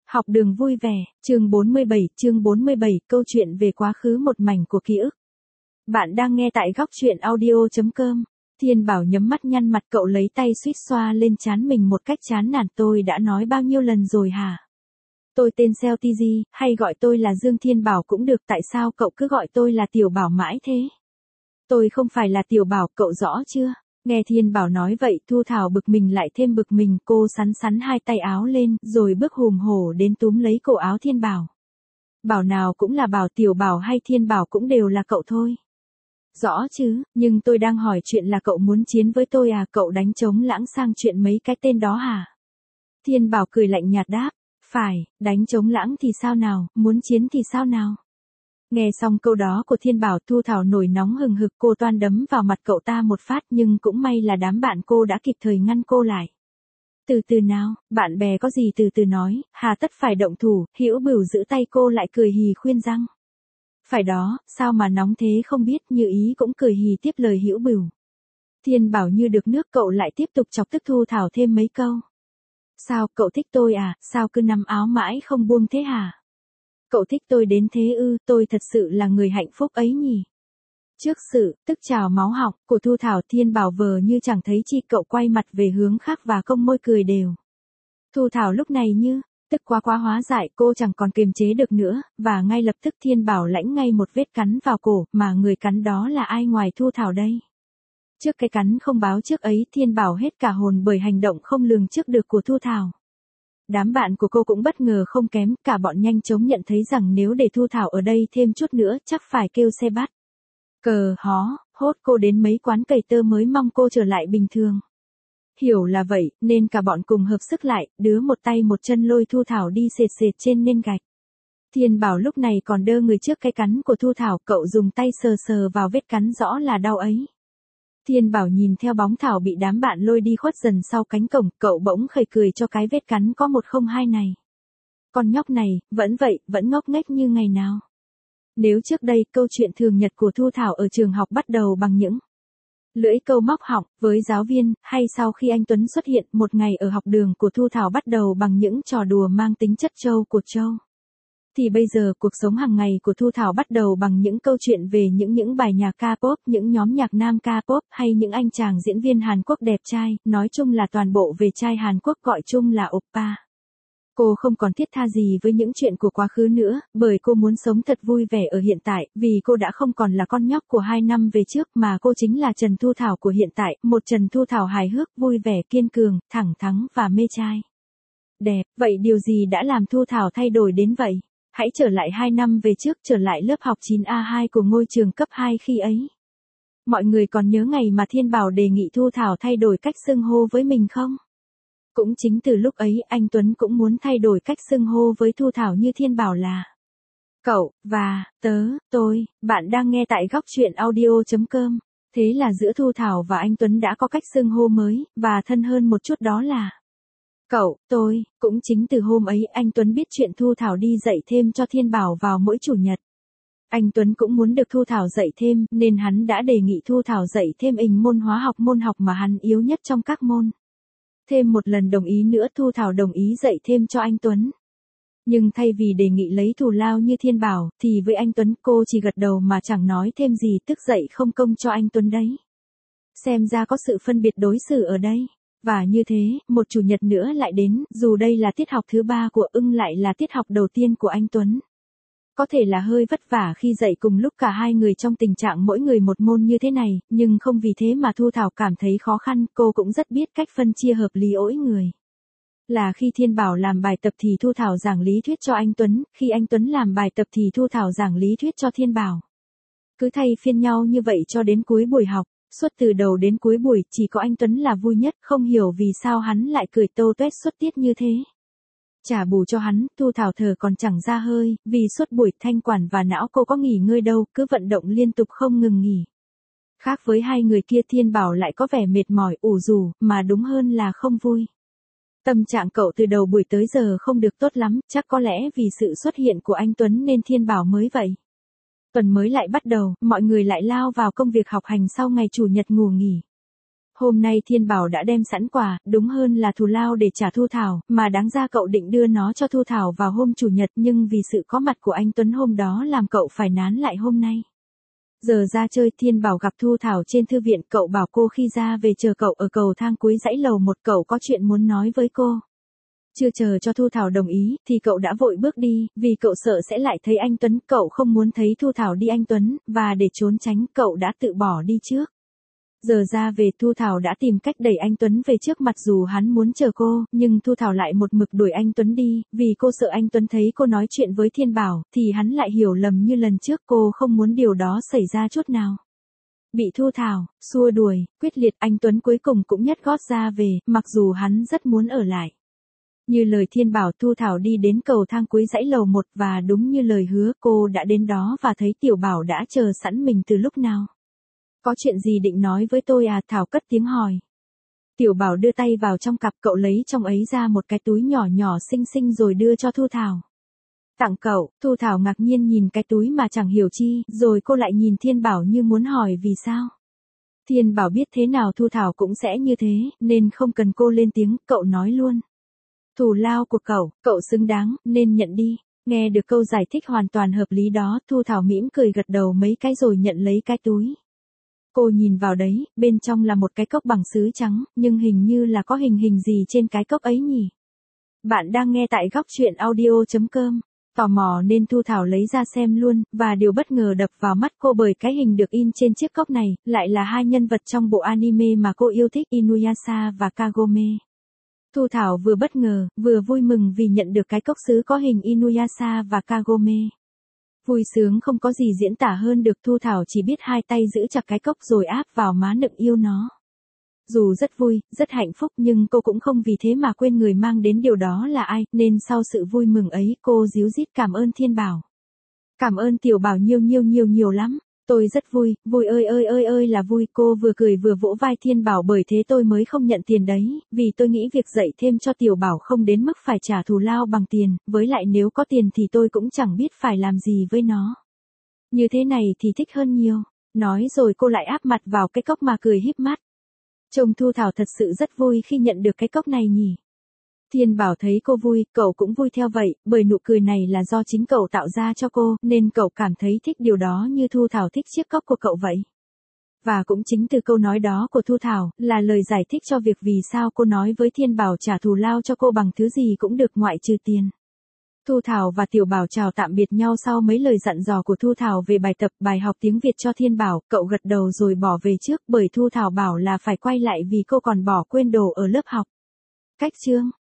Học đường vui vẻ, chương 47, câu chuyện về quá khứ một mảnh của ký ức. Bạn đang nghe tại góc chuyện audio.com. Thiên Bảo nhắm mắt nhăn mặt, cậu lấy tay suýt xoa lên trán mình một cách chán nản. Tôi đã nói bao nhiêu lần rồi hả? Tôi tên Seo Tiji, hay gọi tôi là Dương Thiên Bảo cũng được, tại sao cậu cứ gọi tôi là Tiểu Bảo mãi thế? Tôi không phải là Tiểu Bảo, cậu rõ chưa? Nghe Thiên Bảo nói vậy, Thu Thảo bực mình lại thêm bực mình, cô sắn sắn hai tay áo lên, rồi bước hùm hổ đến túm lấy cổ áo Thiên Bảo. Bảo nào cũng là Bảo, Tiểu Bảo hay Thiên Bảo cũng đều là cậu thôi. Rõ chứ, nhưng tôi đang hỏi chuyện là cậu muốn chiến với tôi à, cậu đánh trống lãng sang chuyện mấy cái tên đó hả? Thiên Bảo cười lạnh nhạt đáp, phải, đánh trống lãng thì sao nào, muốn chiến thì sao nào? Nghe xong câu đó của Thiên Bảo, Thu Thảo nổi nóng hừng hực, cô toan đấm vào mặt cậu ta một phát, nhưng cũng may là đám bạn cô đã kịp thời ngăn cô lại. Từ từ nào, bạn bè có gì từ từ nói, hà tất phải động thủ. Hữu Bửu giữ tay cô lại cười hì khuyên răng. Phải đó, sao mà nóng thế không biết, Như Ý cũng cười hì tiếp lời Hữu Bửu. Thiên Bảo như được nước, cậu lại tiếp tục chọc tức Thu Thảo thêm mấy câu. Sao, cậu thích tôi à, sao cứ nắm áo mãi không buông thế hả? Cậu thích tôi đến thế ư, tôi thật sự là người hạnh phúc ấy nhỉ. Trước sự tức trào máu họng của Thu Thảo, Thiên Bảo vờ như chẳng thấy chi, cậu quay mặt về hướng khác và cong môi cười đều. Thu Thảo lúc này như tức quá hóa dại, cô chẳng còn kiềm chế được nữa, và ngay lập tức Thiên Bảo lãnh ngay một vết cắn vào cổ, mà người cắn đó là ai ngoài Thu Thảo đây? Trước cái cắn không báo trước ấy, Thiên Bảo hết cả hồn bởi hành động không lường trước được của Thu Thảo. Đám bạn của cô cũng bất ngờ không kém, cả bọn nhanh chóng nhận thấy rằng nếu để Thu Thảo ở đây thêm chút nữa chắc phải kêu xe bắt. Cờ hó, hốt cô đến mấy quán cày tơ mới mong cô trở lại bình thường. Hiểu là vậy, nên cả bọn cùng hợp sức lại, đứa một tay một chân lôi Thu Thảo đi sệt sệt trên nền gạch. Thiên Bảo lúc này còn đơ người trước cái cắn của Thu Thảo, cậu dùng tay sờ sờ vào vết cắn rõ là đau ấy. Thiên Bảo nhìn theo bóng Thảo bị đám bạn lôi đi khuất dần sau cánh cổng, cậu bỗng khởi cười cho cái vết cắn có 102 này. Con nhóc này, vẫn vậy, vẫn ngốc nghếch như ngày nào. Nếu trước đây câu chuyện thường nhật của Thu Thảo ở trường học bắt đầu bằng những lưỡi câu móc họng với giáo viên, hay sau khi anh Tuấn xuất hiện, một ngày ở học đường của Thu Thảo bắt đầu bằng những trò đùa mang tính chất trâu cuộc trâu. Thì bây giờ cuộc sống hàng ngày của Thu Thảo bắt đầu bằng những câu chuyện về những bài nhạc K-pop, những nhóm nhạc nam K-pop, hay những anh chàng diễn viên Hàn Quốc đẹp trai, nói chung là toàn bộ về trai Hàn Quốc, gọi chung là oppa. Cô không còn thiết tha gì với những chuyện của quá khứ nữa, bởi cô muốn sống thật vui vẻ ở hiện tại, vì cô đã không còn là con nhóc của 2 năm về trước, mà cô chính là Trần Thu Thảo của hiện tại, một Trần Thu Thảo hài hước, vui vẻ, kiên cường, thẳng thắn và mê trai. Đẹp, vậy điều gì đã làm Thu Thảo thay đổi đến vậy? Hãy trở lại 2 năm về trước, trở lại lớp học 9A2 của ngôi trường cấp 2 khi ấy. Mọi người còn nhớ ngày mà Thiên Bảo đề nghị Thu Thảo thay đổi cách xưng hô với mình không? Cũng chính từ lúc ấy, anh Tuấn cũng muốn thay đổi cách xưng hô với Thu Thảo như Thiên Bảo là cậu, và tôi. Bạn đang nghe tại góc chuyện audio.com. Thế là giữa Thu Thảo và anh Tuấn đã có cách xưng hô mới, và thân hơn một chút, đó là cậu, tôi. Cũng chính từ hôm ấy, anh Tuấn biết chuyện Thu Thảo đi dạy thêm cho Thiên Bảo vào mỗi chủ nhật. Anh Tuấn cũng muốn được Thu Thảo dạy thêm, nên hắn đã đề nghị Thu Thảo dạy thêm môn hóa học, môn học mà hắn yếu nhất trong các môn. Thêm một lần đồng ý nữa, Thu Thảo đồng ý dạy thêm cho anh Tuấn. Nhưng thay vì đề nghị lấy thù lao như Thiên Bảo, thì với anh Tuấn cô chỉ gật đầu mà chẳng nói thêm gì, tức dạy không công cho anh Tuấn đấy. Xem ra có sự phân biệt đối xử ở đây. Và như thế, một chủ nhật nữa lại đến, dù đây là tiết học thứ 3 của Ưng, lại là tiết học đầu tiên của anh Tuấn. Có thể là hơi vất vả khi dạy cùng lúc cả hai người trong tình trạng mỗi người một môn như thế này, nhưng không vì thế mà Thu Thảo cảm thấy khó khăn, cô cũng rất biết cách phân chia hợp lý mỗi người. Là khi Thiên Bảo làm bài tập thì Thu Thảo giảng lý thuyết cho anh Tuấn, khi anh Tuấn làm bài tập thì Thu Thảo giảng lý thuyết cho Thiên Bảo. Cứ thay phiên nhau như vậy cho đến cuối buổi học. Suốt từ đầu đến cuối buổi, chỉ có anh Tuấn là vui nhất, không hiểu vì sao hắn lại cười tô tuét suốt tiết như thế. Trả bù cho hắn, Thu Thảo thở còn chẳng ra hơi, vì suốt buổi thanh quản và não cô có nghỉ ngơi đâu, cứ vận động liên tục không ngừng nghỉ. Khác với hai người kia, Thiên Bảo lại có vẻ mệt mỏi, ủ rũ, mà đúng hơn là không vui. Tâm trạng cậu từ đầu buổi tới giờ không được tốt lắm, chắc có lẽ vì sự xuất hiện của anh Tuấn nên Thiên Bảo mới vậy. Tuần mới lại bắt đầu, mọi người lại lao vào công việc học hành sau ngày chủ nhật ngủ nghỉ. Hôm nay Thiên Bảo đã đem sẵn quà, đúng hơn là thù lao để trả Thu Thảo, mà đáng ra cậu định đưa nó cho Thu Thảo vào hôm chủ nhật nhưng vì sự có mặt của anh Tuấn hôm đó làm cậu phải nán lại hôm nay. Giờ ra chơi Thiên Bảo gặp Thu Thảo trên thư viện, cậu bảo cô khi ra về chờ cậu ở cầu thang cuối dãy lầu 1, cậu có chuyện muốn nói với cô. Chưa chờ cho Thu Thảo đồng ý, thì cậu đã vội bước đi, vì cậu sợ sẽ lại thấy anh Tuấn, cậu không muốn thấy Thu Thảo đi anh Tuấn, và để trốn tránh, cậu đã tự bỏ đi trước. Giờ ra về Thu Thảo đã tìm cách đẩy anh Tuấn về trước mặt dù hắn muốn chờ cô, nhưng Thu Thảo lại một mực đuổi anh Tuấn đi, vì cô sợ anh Tuấn thấy cô nói chuyện với Thiên Bảo, thì hắn lại hiểu lầm như lần trước, cô không muốn điều đó xảy ra chút nào. Bị Thu Thảo xua đuổi, quyết liệt, anh Tuấn cuối cùng cũng nhấc gót ra về, mặc dù hắn rất muốn ở lại. Như lời Thiên Bảo, Thu Thảo đi đến cầu thang cuối dãy lầu 1 và đúng như lời hứa, cô đã đến đó và thấy Tiểu Bảo đã chờ sẵn mình từ lúc nào. Có chuyện gì định nói với tôi à? Thảo cất tiếng hỏi. Tiểu Bảo đưa tay vào trong cặp, cậu lấy trong ấy ra một cái túi nhỏ nhỏ xinh xinh rồi đưa cho Thu Thảo. Tặng cậu. Thu Thảo ngạc nhiên nhìn cái túi mà chẳng hiểu chi, rồi cô lại nhìn Thiên Bảo như muốn hỏi vì sao. Thiên Bảo biết thế nào Thu Thảo cũng sẽ như thế, nên không cần cô lên tiếng, cậu nói luôn. Thù lao của cậu xứng đáng, nên nhận đi. Nghe được câu giải thích hoàn toàn hợp lý đó, Thu Thảo mỉm cười gật đầu mấy cái rồi nhận lấy cái túi. Cô nhìn vào đấy, bên trong là một cái cốc bằng sứ trắng, nhưng hình như là có hình gì trên cái cốc ấy nhỉ? Bạn đang nghe tại góc truyện audio.com. Tò mò nên Thu Thảo lấy ra xem luôn, và điều bất ngờ đập vào mắt cô bởi cái hình được in trên chiếc cốc này, lại là hai nhân vật trong bộ anime mà cô yêu thích, Inuyasha và Kagome. Thu Thảo vừa bất ngờ, vừa vui mừng vì nhận được cái cốc sứ có hình Inuyasha và Kagome. Vui sướng không có gì diễn tả hơn được, Thu Thảo chỉ biết hai tay giữ chặt cái cốc rồi áp vào má nựng yêu nó. Dù rất vui, rất hạnh phúc nhưng cô cũng không vì thế mà quên người mang đến điều đó là ai, nên sau sự vui mừng ấy cô ríu rít cảm ơn Thiên Bảo. Cảm ơn Tiểu Bảo nhiều lắm. Tôi rất vui, vui ơi là vui, cô vừa cười vừa vỗ vai Thiên Bảo, bởi thế tôi mới không nhận tiền đấy, vì tôi nghĩ việc dạy thêm cho Tiểu Bảo không đến mức phải trả thù lao bằng tiền, với lại nếu có tiền thì tôi cũng chẳng biết phải làm gì với nó. Như thế này thì thích hơn nhiều. Nói rồi cô lại áp mặt vào cái cốc mà cười híp mắt. Trông Thu Thảo thật sự rất vui khi nhận được cái cốc này nhỉ. Thiên Bảo thấy cô vui, cậu cũng vui theo vậy, bởi nụ cười này là do chính cậu tạo ra cho cô, nên cậu cảm thấy thích điều đó như Thu Thảo thích chiếc cốc của cậu vậy. Và cũng chính từ câu nói đó của Thu Thảo, là lời giải thích cho việc vì sao cô nói với Thiên Bảo trả thù lao cho cô bằng thứ gì cũng được ngoại trừ tiền. Thu Thảo và Tiểu Bảo chào tạm biệt nhau sau mấy lời dặn dò của Thu Thảo về bài tập bài học tiếng Việt cho Thiên Bảo, cậu gật đầu rồi bỏ về trước, bởi Thu Thảo bảo là phải quay lại vì cô còn bỏ quên đồ ở lớp học. Cách chương